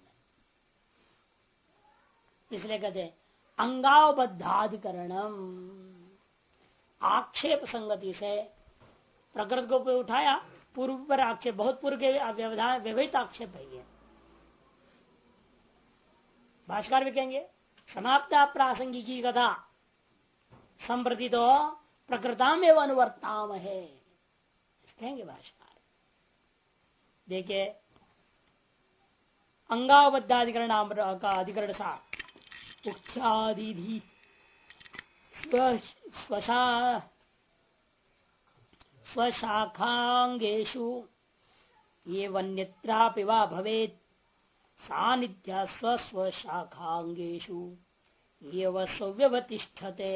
इसलिए कहते हैं अंगावबद्धाधिकरणम, आक्षेप संगति से प्रकृति को उठाया, पूर्व पर आक्षेप, बहुत पूर्व के व्यवधान व्यवहित आक्षेप है ये। भाष्यकार भी कहेंगे समाप्ता प्रासंगिकी कथा संप्रति तो प्रकृताम एवं अनुवर्ताम है, कहेंगे भाष्यकार। देखिए अंगावबद्धाधिकरण का अधिकरण सा उक्त्यादि स्वशाखांगेषु ये वन्यत्रापि वा भवेत् सानिध्या स्वशाखांगेषु ये व्यवतिष्ठते।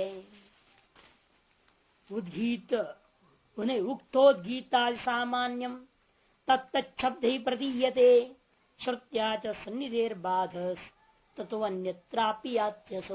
उद्गीत उन्हें उक्तोद्गीता सामान्यम तत्तच्छब्द ही प्रतीयते श्रुत्या च सन्निधेर्बाधस तत्वन्यत्रापि यात्यसौ।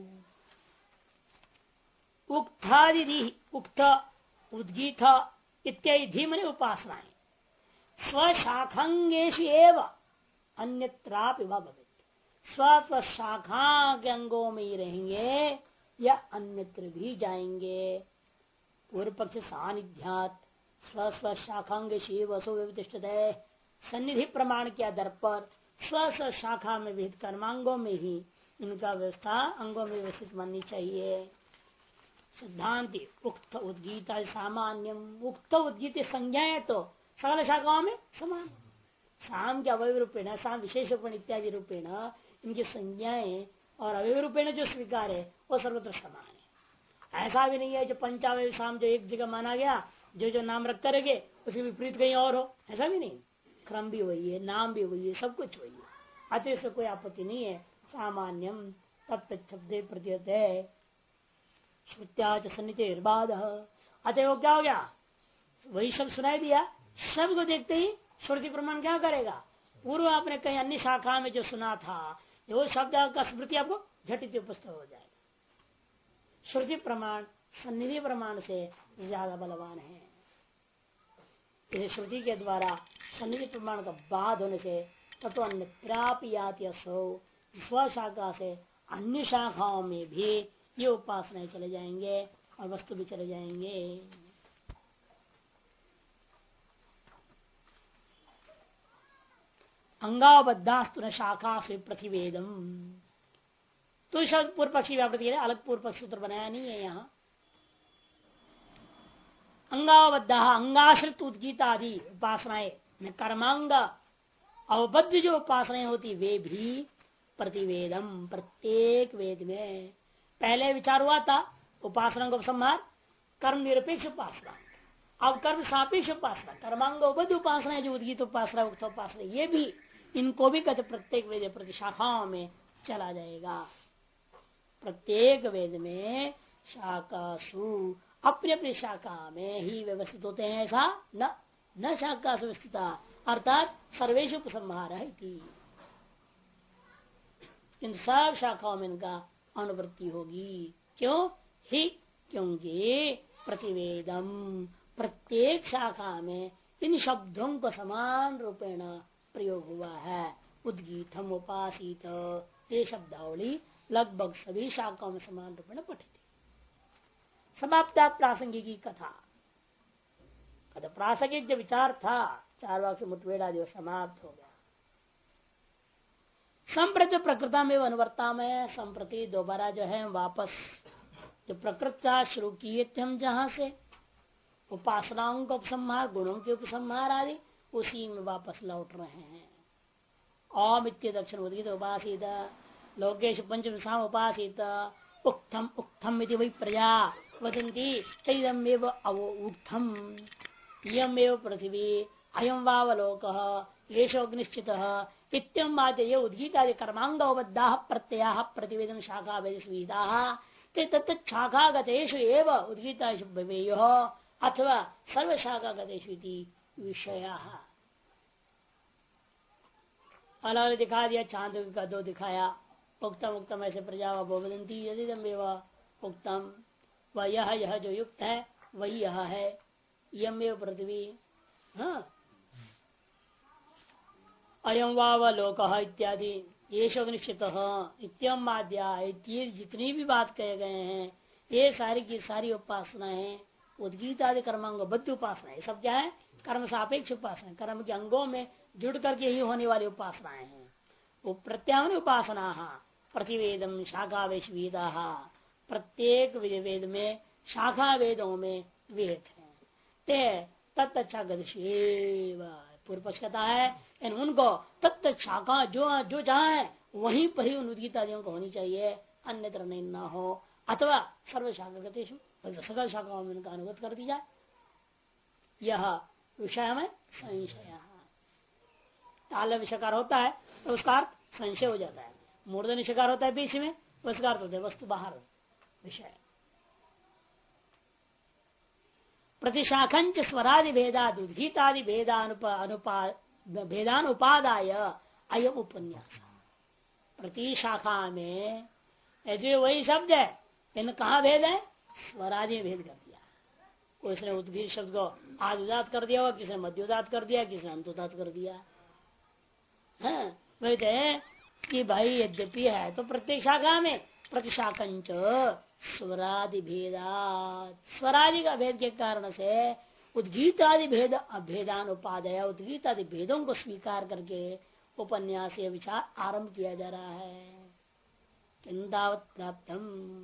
उक्तादि, उक्त, उद्गीत इत्यादि धीमने उपासनाएं स्वशाखांगेषु एव अन्यत्रापि वा भवेत्, स्व शाखा के अंगों में ही रहेंगे या अन्यत्र भी जाएंगे। पूर्व पक्ष सानिध्यात स्व शाखांगेषु वसो व्यवतिष्ठते, सन्निधि प्रमाण के आधार पर स्व शाखा में विहित कर्मांगों में ही इनका व्यवस्था अंगों में व्यवस्थित माननी चाहिए। सिद्धांति उक्त उद्गीता सामान्यम, उक्त उद्गीत संज्ञाएं तो सकल शाखाओं में समान, शाम के अवयव रूपेण, शाम विशेष रूपेण इत्यादि रूपेण इनकी संज्ञाएं और अवयव रूपेण जो स्वीकार है वो सर्वत्र समान है। ऐसा भी नहीं है जो पंचावय शाम जो एक जगह माना गया, जो नाम रख करेंगे उसके विपरीत कहीं और हो, ऐसा भी नहीं। क्रम भी वही है, नाम भी वही है, सब कुछ वही है, अतिरिक्त कोई आपत्ति नहीं है। सामान्यम तब शब्दे प्रतीयत है श्रुत्याच सन्निधेर्बाध, अतः वो क्या हो गया, वही शब्द सुनाई दिया, शब्द को देखते ही श्रुति प्रमाण क्या करेगा, पूर्व आपने कहीं अन्य शाखा में जो सुना था वो शब्द का स्मृति आपको झटित उपस्थित हो जाएगा। श्रुति प्रमाण सन्निधि प्रमाण से ज्यादा बलवान है। इसे श्रुति के द्वारा सन्निधि प्रमाण का बाध होने से तत्व अन्यत्रापि स्व शाखा से अन्य शाखाओं में भी ये उपासनाएं चले जाएंगे और वस्तु भी चले जाएंगे। अंगावबद्धास्तु शाखा से प्रतिवेदम, तो शब्द पूर्व पक्षी व्यापृति अलग पूर्व पक्ष सूत्र बनाया नहीं है। यहाँ अंगावबद्ध अंगाश्रित उद्गीत आदि उपासनाएं कर्मांग अवबद्ध जो उपासनाएं होती वे भी प्रतिवेदम, प्रत्येक वेद में पहले विचार हुआ था उपासना को संहार कर्म निरपेक्ष उपासना, अब कर्म सापेक्ष उपासना, कर्मांग अवबद्ध उपासना जो उद्गीत उपासना उक्त उपासना ये भी, इनको भी कहते प्रत्येक वेद प्रति शाखाओं में चला जाएगा। प्रत्येक वेद में शाखासु अपनी अपनी शाखा में ही व्यवस्थित होते हैं, ऐसा न शाखा व्यवस्थित अर्थात सर्वेश उपसंहार है। इन सब शाखाओं में इनका अनुवृत्ति होगी। क्यों ही, क्योंकि प्रतिवेदम प्रत्येक शाखा में इन शब्दों को समान रूपेण प्रयोग हुआ है। उद्गीतम उपासित, ये शब्दावली लगभग सभी शाखाओं में समान रूप में पठित। समाप्ता प्रासंगिक की कथा। प्रासंगिक जो विचार था 4 वाक्य से मुठभेड़ा जो समाप्त हो गया। संप्रति प्रकृता में अनुवर्ता में संप्रति दोबारा जो है वापस जो प्रकृति शुरू किए थे हम जहां से उपासनाओं का उपसंहार, गुणों के उपसंहार आदि, उसी में वापस लौट रहे हैं। ओम इत्य दक्षिण उदित उपासित लोकेश पंचम उपासित उक्थम उक्थम इति वै प्रजा वदन्ति तैदमेव अवोक्थम इयमेव पृथिवी अयं वावलोकः येषोऽग्निश्चितः इत्यं आद्य उद्गीतादि कर्मांगोबद्धाः प्रत्ययाः प्रतिवेदन शाखा वेदस्वीताः ते तत् शाखागतेषु एव उद्गीतासु भवेयुः अथवा सर्वशाखागतेषु इति विषयाः। अलग दिखा दिया, चांद का 2 दिखाया। उक्तम उक्तम ऐसे प्रजा वदन्ति यदिदमेव उक्तम, वह यह जो युक्त है वही यह है। यमेव पृथ्वी, हाँ, अयम वावलोक इत्यादि ये निश्चित इत्यम आद्या, जितनी भी बात कहे गए हैं ये सारी की सारी उपासनाएं उद्गीत आदि कर्मांग बद्ध उपासना, सब क्या है? कर्म सापेक्ष उपासना, कर्म के अंगों में जुड़ करके ही होने वाली उपासनाएं हैं। वो प्रत्यावन उपासना प्रतिवेदम शाखा वेदा, प्रत्येक वेद में शाखा वेदों में वेद है। तत्च्छा पूर्व पक्ष कहता है इन उनको तत्त शाखा जो जहाँ है वहीं पर ही उन उद्गीत आदियों को होनी चाहिए, अन्यत्र नहीं न हो, अथवा सर्व शाखा गतेषु सकल शाखाओं में उनका अनुगत कर दी जाए। यह विषय में संशय, ताल विषकार होता है तो उसका अर्थ संशय हो जाता है, मूर्धन्य शिकार होता है बीच में, उसका अर्थ होता है वस्तु बाहर विषय। प्रतिशाखंच स्वरादि भेदाद उद्गीतादि भेदान उपादाय अयम उपन्यास। प्रति शाखा में यदि वही शब्द है, इन कहा भेद है? स्वरादि भेद कर दिया। उसने उद्गीत शब्द को आदुदात कर दिया, किसी ने मध्योदात कर दिया, किसी ने अंतोदात कर दिया। वही कि भाई यद्यपि है तो प्रत्येक शाखा में प्रतिशाखंच स्वरादि भेदात, स्वरादि का भेद के कारण से उद्गीत आदि भेदान उपादय, उद्गीत आदि भेदों को स्वीकार करके उपन्यास विचार आरंभ किया जा रहा है। किंदावत प्राप्तम,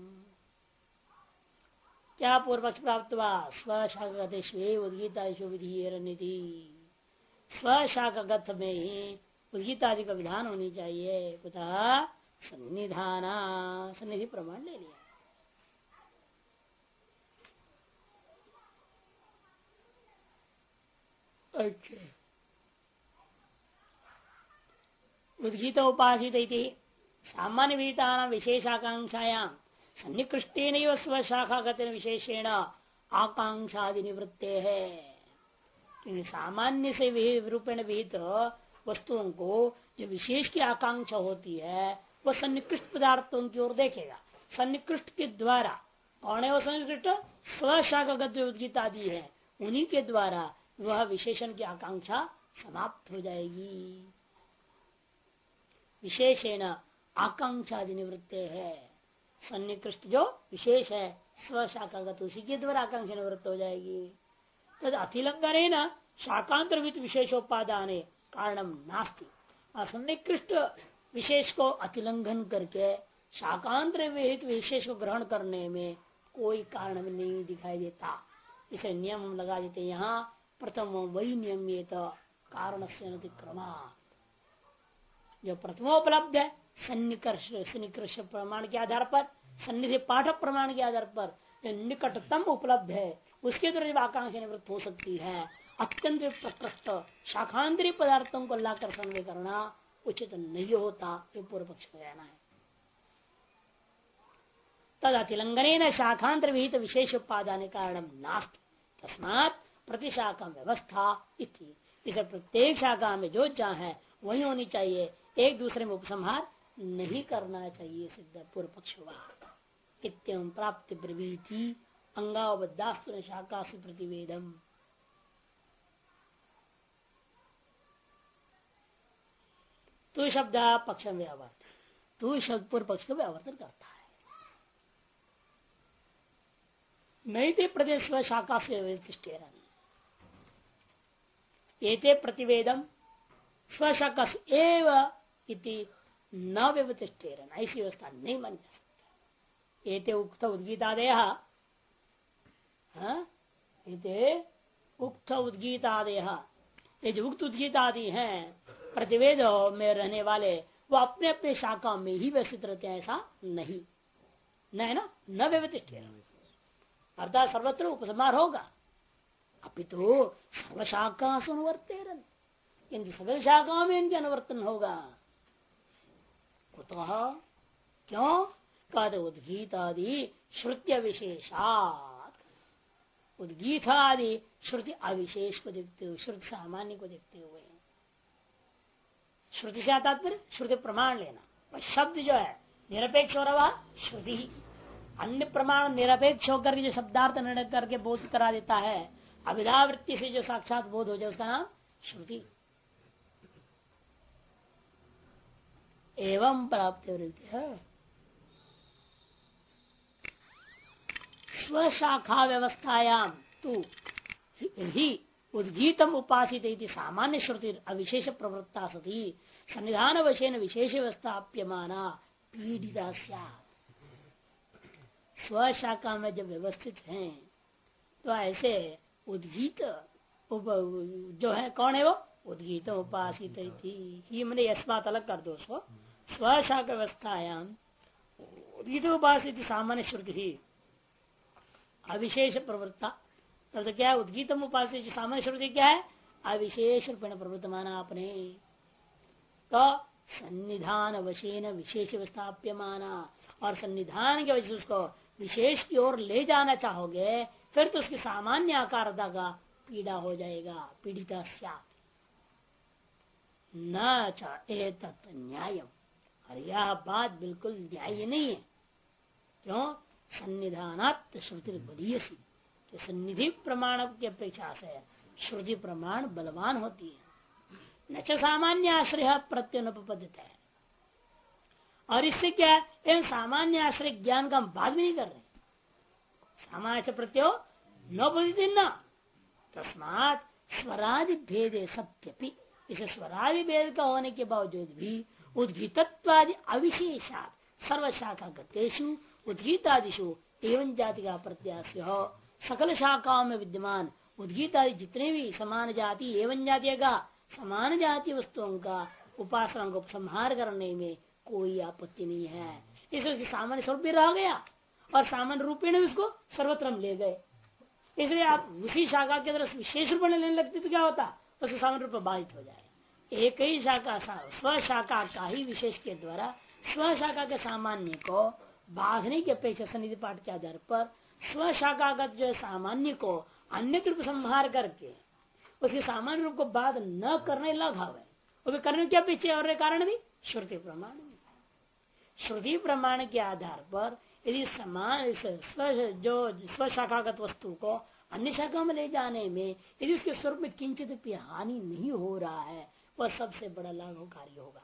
क्या पूर्व पक्ष प्राप्त हुआ? स्वशाखागतेषु उद्गीतादिषु विधीयेरनिति, स्वशाखागत में ही उद्गीत आदि का विधान होनी चाहिए। कुतः सन्निधाना, सन्निधि प्रमाण ले लिया। अच्छा, उद्गीत उपासित सामान्य विदिता विशेषाकांक्षायां सन्निकृष्टेन स्वशाखागत विशेषेण आकांक्षादि निवृत्ते है। क्योंकि सामान्य से रूपेण विहित वस्तुओं को जो विशेष की आकांक्षा होती है वह सन्निकृष्ट पदार्थों की ओर देखेगा। सन्निकृष्ट के द्वारा, कौन है वो सन्निकृष्ट? स्वशाखागत उद्गीत आदि है, उन्हीं के द्वारा वह विशेषण की आकांक्षा समाप्त हो जाएगी। विशेषेण आकांक्षादि निवृत्ते है, सन्निकृष्ट जो विशेष है स्वशाखागत उसी के द्वारा आकांक्षा निवृत्त हो जाएगी। तद अतिलंघन न शाकांतर विशेषोपादान कारणम नास्ति। सन्निकृष्ट विशेष को अतिलंघन करके शाकांतर विहित विशेष को ग्रहण करने में कोई कारण नहीं दिखाई देता। इसे नियम हम लगा देते यहाँ। प्रथम वही नियम ये तो कारण से अतिक्रमा, जो प्रथमोपलब्ध है सन्निकृष्ट प्रमाण के आधार पर, सन्निधि पाठक प्रमाण के आधार पर जो निकटतम उपलब्ध है उसके द्वारा जब आकांक्षा निवृत्त हो सकती है, अत्यंत प्रकृष्ट शाखांतरी पदार्थों को लाकर संदेह करना उचित नहीं होता। ये पूर्व पक्ष का कहना है। तद अतिलंघन शाखांतर विहित विशेष उपादान कारण नास्ति, तस्मात् प्रतिशाखा व्यवस्था इति। इसे प्रत्येक शाखा में जो जहाँ है वही होनी चाहिए, एक दूसरे में उपसंहार नहीं करना चाहिए। सिद्ध पूर्व पक्ष हुआ। इत्यं प्राप्ति ब्रवीति अंगावबद्धास्तु शाखा से प्रतिवेदम। तू शब्द पक्ष में व्यावर्त, तू शब्द पूर्व पक्ष का व्यावर्तन करता है। नहीं थे प्रदेश स्व शाखा से व्यतिष्ठेरन, एते प्रतिवेदम स्वशाखा एव इति न व्यवतिष्ठेरन, ऐसी व्यवस्था नहीं मान जा सकती। एते उक्त उद्गीतादय, एते उक्त उद्गीतादय, ये जो उक्त उद्गीतादि हैं प्रतिवेद में रहने वाले, वो अपने अपने शाखा में ही व्यवस्थित रहते हैं, ऐसा नहीं, न है ना, न व्यवतिष्ठेरन अर्थात सर्वत्र उपसंहार होगा। अपितु सर्वशाखा अनुवर्तेरन, इनकी सकल शाखाओं में इनके अनुवर्तन होगा। कुतः क्यों? कहते उद्गीतादि श्रुति विशेषात, उद्गीतादि श्रुति अविशेष को देखते हुए, श्रुति सामान्य को देखते हुए। श्रुति से तात्पर्य श्रुति प्रमाण लेना, वह शब्द जो है निरपेक्ष हो रहा श्रुति ही, अन्य प्रमाण निरपेक्ष होकर जो शब्दार्थ निर्णय करके बोध करा देता है, अविधावृत्ति से जो साक्षात बोध हो जाए उसका नाम श्रुति। एवं प्राप्त स्वशाखा व्यवस्थायाम तू ही उद्गीतम उपासित सामान्य श्रुति अविशेष प्रवृत्ता सती सन्निधान वशेन विशेष व्यवस्थाप्यमाना पीड़िता स्यात्। स्वशाखा में जब व्यवस्थित हैं तो ऐसे उद्गीत जो है, कौन है वो? उद्गीत उपासित ही, मैंने यस्मात अलग कर दो उसको। स्वशाखा व्यवस्थायाम उद्गीत उपासित सामान्य श्रुति ही अविशेष प्रवृत्ता, तब तो क्या है? उद्गीतम उपासित सामान्य श्रुति क्या है? अविशेष रूपेण प्रवृत्त माना आपने, तो सन्निधान वशेन विशेष व्यवस्थाप्यमाना, और सन्निधान के वजह से उसको विशेष की ओर ले जाना चाहोगे, फिर तो उसकी सामान्य आकारता का पीड़ा हो जाएगा, पीड़िता स्यात्। न चाहे तत् न्यायम, और यह बात बिल्कुल न्याय नहीं है। क्यों? सन्निधानात् श्रुति बलीयसी, कि सन्निधि प्रमाण की अपेक्षा से श्रुति प्रमाण बलवान होती है। न च सामान्य आश्रय प्रत्युपपदित है, और इससे क्या है? सामान्य आश्रय ज्ञान का हम बात भी नहीं कर रहे। सामान्य प्रत्यो नोपदित न, तस्मात् स्वरादि भेदे सत्यपि, इसे स्वरादि भेद का होने के बावजूद भी उद्गीतत्वादि अविशेषात सर्वशाखा गतेषु उद्गीतादिशु एवं जाति का प्रत्यास्य हो, सकल शाखाओं में विद्यमान उद्गीतादि जितने भी समान जाति एवं जाति का समान जाति वस्तुओं का उपासना को संहार करने में कोई आपत्ति नहीं है। इसलिए सामान्य स्वरूप भी रह गया और सामान्य रूपेण उसको सर्वत्र हम ले गए। इसलिए आप उसी शाखा के तरफ विशेष रूप में लेने लगते तो क्या होता? उसको सामान्य रूप में बाधित हो जाए। एक ही शाखा स्व शाखा का ही विशेष के द्वारा स्व शाखा के सामान्य को बांधने की अपेक्षा सन्निधि पाठ के आधार पर स्व शाखागत जो सामान्य को अन्य रूप संहार करके उसके सामान्य रूप को बाध न करने लगा है। वो भी करने क्या पीछे और कारण भी श्रुति प्रमाण, श्रुति प्रमाण के आधार पर यदि समान जो स्व शाखागत वस्तु को अन्य शाखा में ले जाने में यदि उसके स्वरूप में किंचित भी हानि नहीं हो रहा है, वह सबसे बड़ा लाभकारी होगा।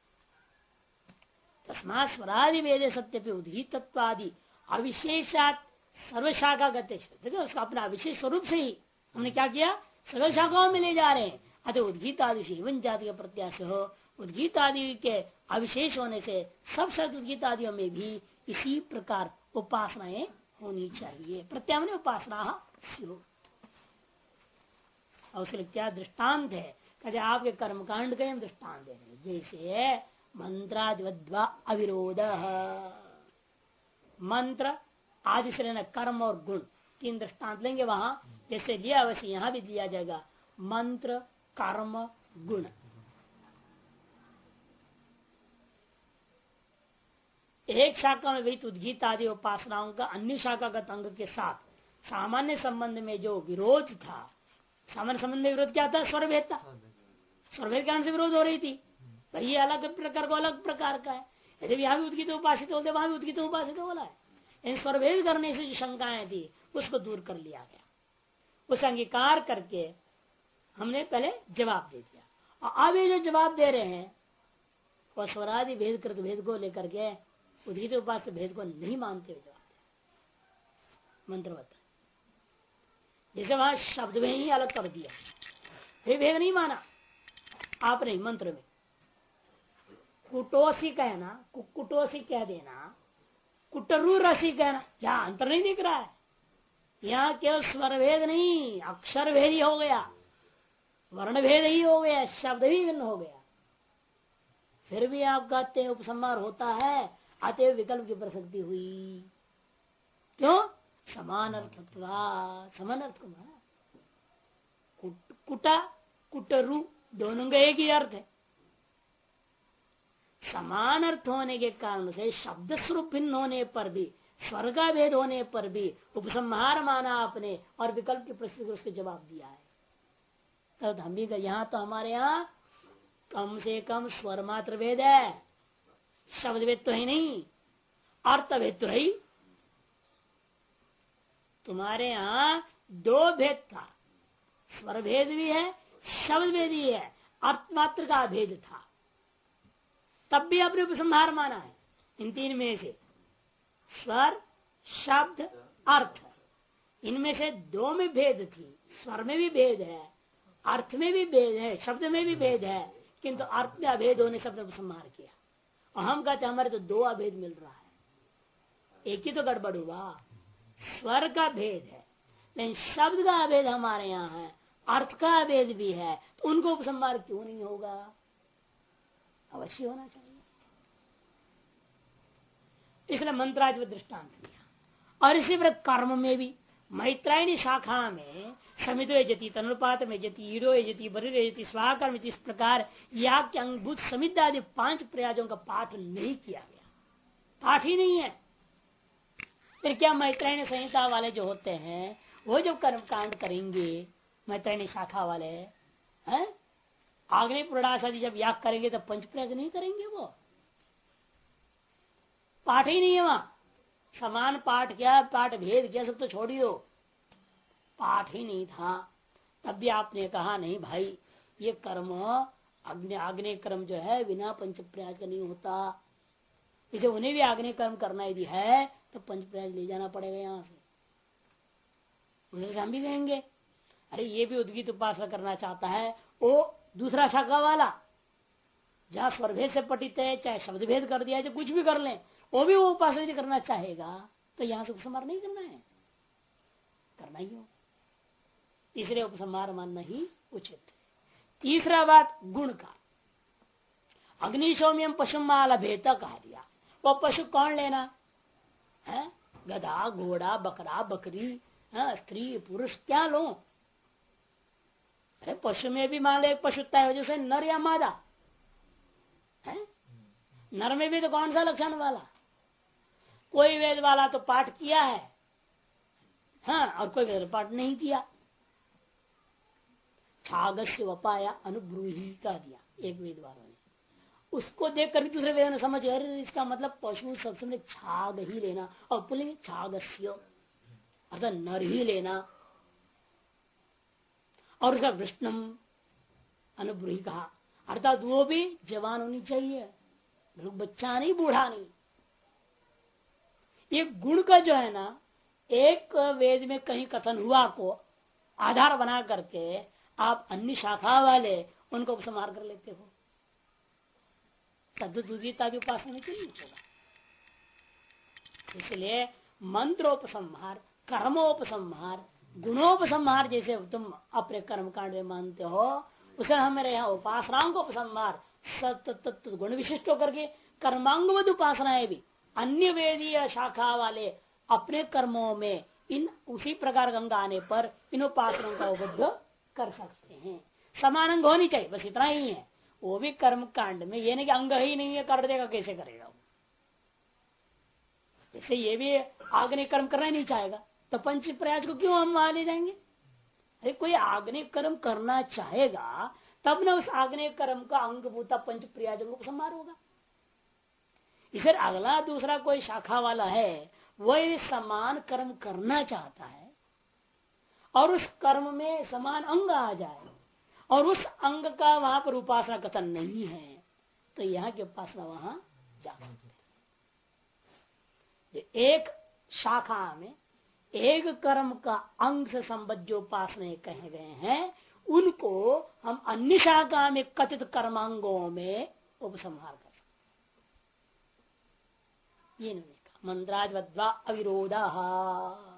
तस्मात् स्वरादि वेदे सत्य उद्गीतत्वादि अविशेषात सर्वशाखागत, देखो उसका अपना विशेष स्वरूप से ही हमने क्या किया? सर्व शाखाओं में ले जा रहे हैं। अतः उद्गीतादि से एवं जाति का प्रत्याश हो, उद्गीतादि के अविशेष होने से सब शब्द उद्गीतादियों में भी इसी प्रकार उपासनाएं होनी चाहिए। प्रत्यामने उपासना और उसके लिए क्या दृष्टांत है? कहते आपके कर्मकांड का हम दृष्टांत दे रहे, जैसे मंत्रादिवद्वा अविरोध, मंत्र आदि से लेना कर्म और गुण, तीन दृष्टांत लेंगे वहां। जैसे लिया वैसे यहां भी दिया जाएगा, मंत्र कर्म गुण। एक शाखा में विहित उद्गीत आदि उपासनाओं का अन्य शाखागत अंग के साथ सामान्य संबंध में जो विरोध था, सामान्य संबंध में विरोध क्या था? स्वरभेद था। स्वरभेद के कारण से विरोध हो रही थी, भाई ये अलग प्रकार को अलग प्रकार का है। यदि यहाँ भी उद्गीत उपासित होते वहां भी उद्गीत उपासित बोला है। इन स्वरभेद करने से जो शंकाएं थी उसको दूर कर लिया गया, उसे अंगीकार करके हमने पहले जवाब दे दिया। और अब ये जो जवाब दे रहे हैं वह स्वरादि भेद कृत भेद को लेकर के उदित उपास्य भेद को नहीं मानते हुए मंत्र बता, जैसे वहां शब्द में ही अलग कर दिया, फिर भेद नहीं माना आपने मंत्र में। कुटोसी कहना, कुटोसी कह देना, कुटरू रसी कहना, यहाँ अंतर नहीं दिख रहा है। यहाँ केवल स्वर भेद नहीं, अक्षर भेद ही हो गया, वर्ण भेद ही हो गया, शब्द भी भिन्न हो गया। फिर भी आप कहते हैं उपसंहार होता है, अतएव विकल्प की प्रसक्ति हुई। क्यों? समान अर्थत्वा, समान अर्थ को माना। कुटा कुटरू दोनों का एक ही अर्थ है। समान अर्थ होने के कारण से शब्द स्वरूप भिन्न होने पर भी, स्वर का भेद होने पर भी उपसंहार माना आपने और विकल्प की प्रस्तुति उसके जवाब दिया है। तब हम भी यहाँ तो हमारे यहाँ कम से कम स्वर मात्र भेद है, शब्द भेद तो है नहीं, अर्थ भेद तो है ही। तुम्हारे यहाँ दो भेद था, स्वर भेद भी है, शब्द भेद भी है, अर्थ मात्र का भेद था, तब भी आपने उपसंहार माना है। इन तीन में से स्वर शब्द अर्थ, इनमें से दो में भेद थी, स्वर में भी भेद है, अर्थ में भी भेद है, शब्द में भी भेद है, किंतु अर्थ में अभेद होने से उपसंहार किया। और हम कहते हमारे तो दो अभेद मिल रहा है, एक ही तो गड़बड़ हुआ। स्वर का भेद है लेकिन शब्द का अभेद हमारे यहाँ है, अर्थ का अभेद भी है, तो उनको उपसंहार क्यों नहीं होगा? अवश्य होना चाहिए। इसलिए मंत्राज दृष्टांत दिया। और इसी प्रकार कर्म में भी मैत्रायणी शाखा में समितो यजति, तनुपात में यजति, ईडो यजति, बरिर यजति, स्वाकर्म, इस प्रकार या के अंगभूत समित आदि 5 प्रयाजों का पाठ नहीं किया गया, पाठ ही नहीं है। फिर क्या मैत्रायणी संहिता वाले जो होते हैं वो जो कर्म कांड करेंगे, मैत्रायणी शाखा वाले हैं, आग्नेय पुराणास आदि जब याग करेंगे तो 5 प्रयाज नहीं करेंगे, वो पाठ ही नहीं है वहां। समान पाठ क्या, पाठ भेद क्या, सब तो छोड़ियो, पाठ ही नहीं था। तब भी आपने कहा नहीं भाई, ये कर्म आग्नेय कर्म जो है बिना 5 प्रयाज का नहीं होता, इसे उन्हें भी आग्नेय कर्म करना यदि है तो 5 प्रयाज ले जाना पड़ेगा यहाँ से। उसे हम भी कहेंगे अरे ये भी उद्गीत उपासना करना चाहता है, वो दूसरा शाखा वाला जहाँ स्वरभेद से पठित है, चाहे शब्द भेद कर दिया, चाहे कुछ भी कर ले, वो भी वो उपासना करना चाहेगा तो यहाँ से उपसंहार नहीं करना है, करना ही हो, इसलिए उपसंहार मानना ही उचित है। तीसरा बात गुण का, अग्निशोम्यम पशु माल भेद कहा दिया। वो पशु कौन लेना है? गधा, घोड़ा, बकरा, बकरी, स्त्री, पुरुष, क्या लो? अरे पशु में भी मान ले एक पशु तय हो, जैसे नर या मादा है। नर में भी तो कौन सा लक्षण वाला? कोई वेद वाला तो पाठ किया है, हाँ, और कोई वेद पाठ नहीं किया। छागस्य वपाया अनुब्रूही कह दिया एक वेद वालों ने, उसको देख कर दूसरे वेद ने समझ, अरे इसका मतलब पशु सबसे छाग ही लेना, और पुलिंग छागस्य अर्थात नर ही लेना, और उसका वृष्णम अनुब्रूही कहा, अर्थात वो भी जवान होनी चाहिए, बच्चा नहीं, बूढ़ा नहीं। ये गुण का जो है ना, एक वेद में कहीं कथन हुआ को आधार बना करके आप अन्य शाखा वाले उनको उपसंहार कर लेते हो, तद्गीता की उपासना में क्यों नहीं होगा? इसलिए मंत्रोपसंहार, कर्मोपसंहार, गुणोपसंहार जैसे तुम अपने कर्म कांड में मानते हो, उसे हमारे यहाँ उपासनाओं को उपसंहार सत गुण विशिष्ट होकर के कर्मांगवद उपासनाएं भी अन्य वेदीय शाखा वाले अपने कर्मों में इन उसी प्रकार का अंग आने पर इन उपासनाओं का उपबद्ध कर सकते हैं। समान अंग होनी चाहिए, बस इतना ही है। वो भी कर्म कांड में ये नहीं कि अंग ही नहीं है, कर देगा, कैसे करेगा वो? जैसे ये भी आग्नेय कर्म करना ही नहीं चाहेगा तो 5 प्रयास को क्यों हम वहां ले जाएंगे? अरे कोई आग्नेय कर्म करना चाहेगा तब न उस आग्नेय कर्म का अंगभूता 5 प्रयासों को संभार होगा। इसे अगला दूसरा कोई शाखा वाला है, वह समान कर्म करना चाहता है और उस कर्म में समान अंग आ जाए और उस अंग का वहां पर उपासना कथन नहीं है, तो यहाँ की उपासना वहां जा सकते हैं। एक शाखा में एक कर्म का अंग से संबद्ध जो उपासना कहे गए हैं उनको हम अन्य शाखा में कथित कर्मांगों में उपसंहार कर सकते। ये नहीं कहा मंत्राज वद्वा अविरोधा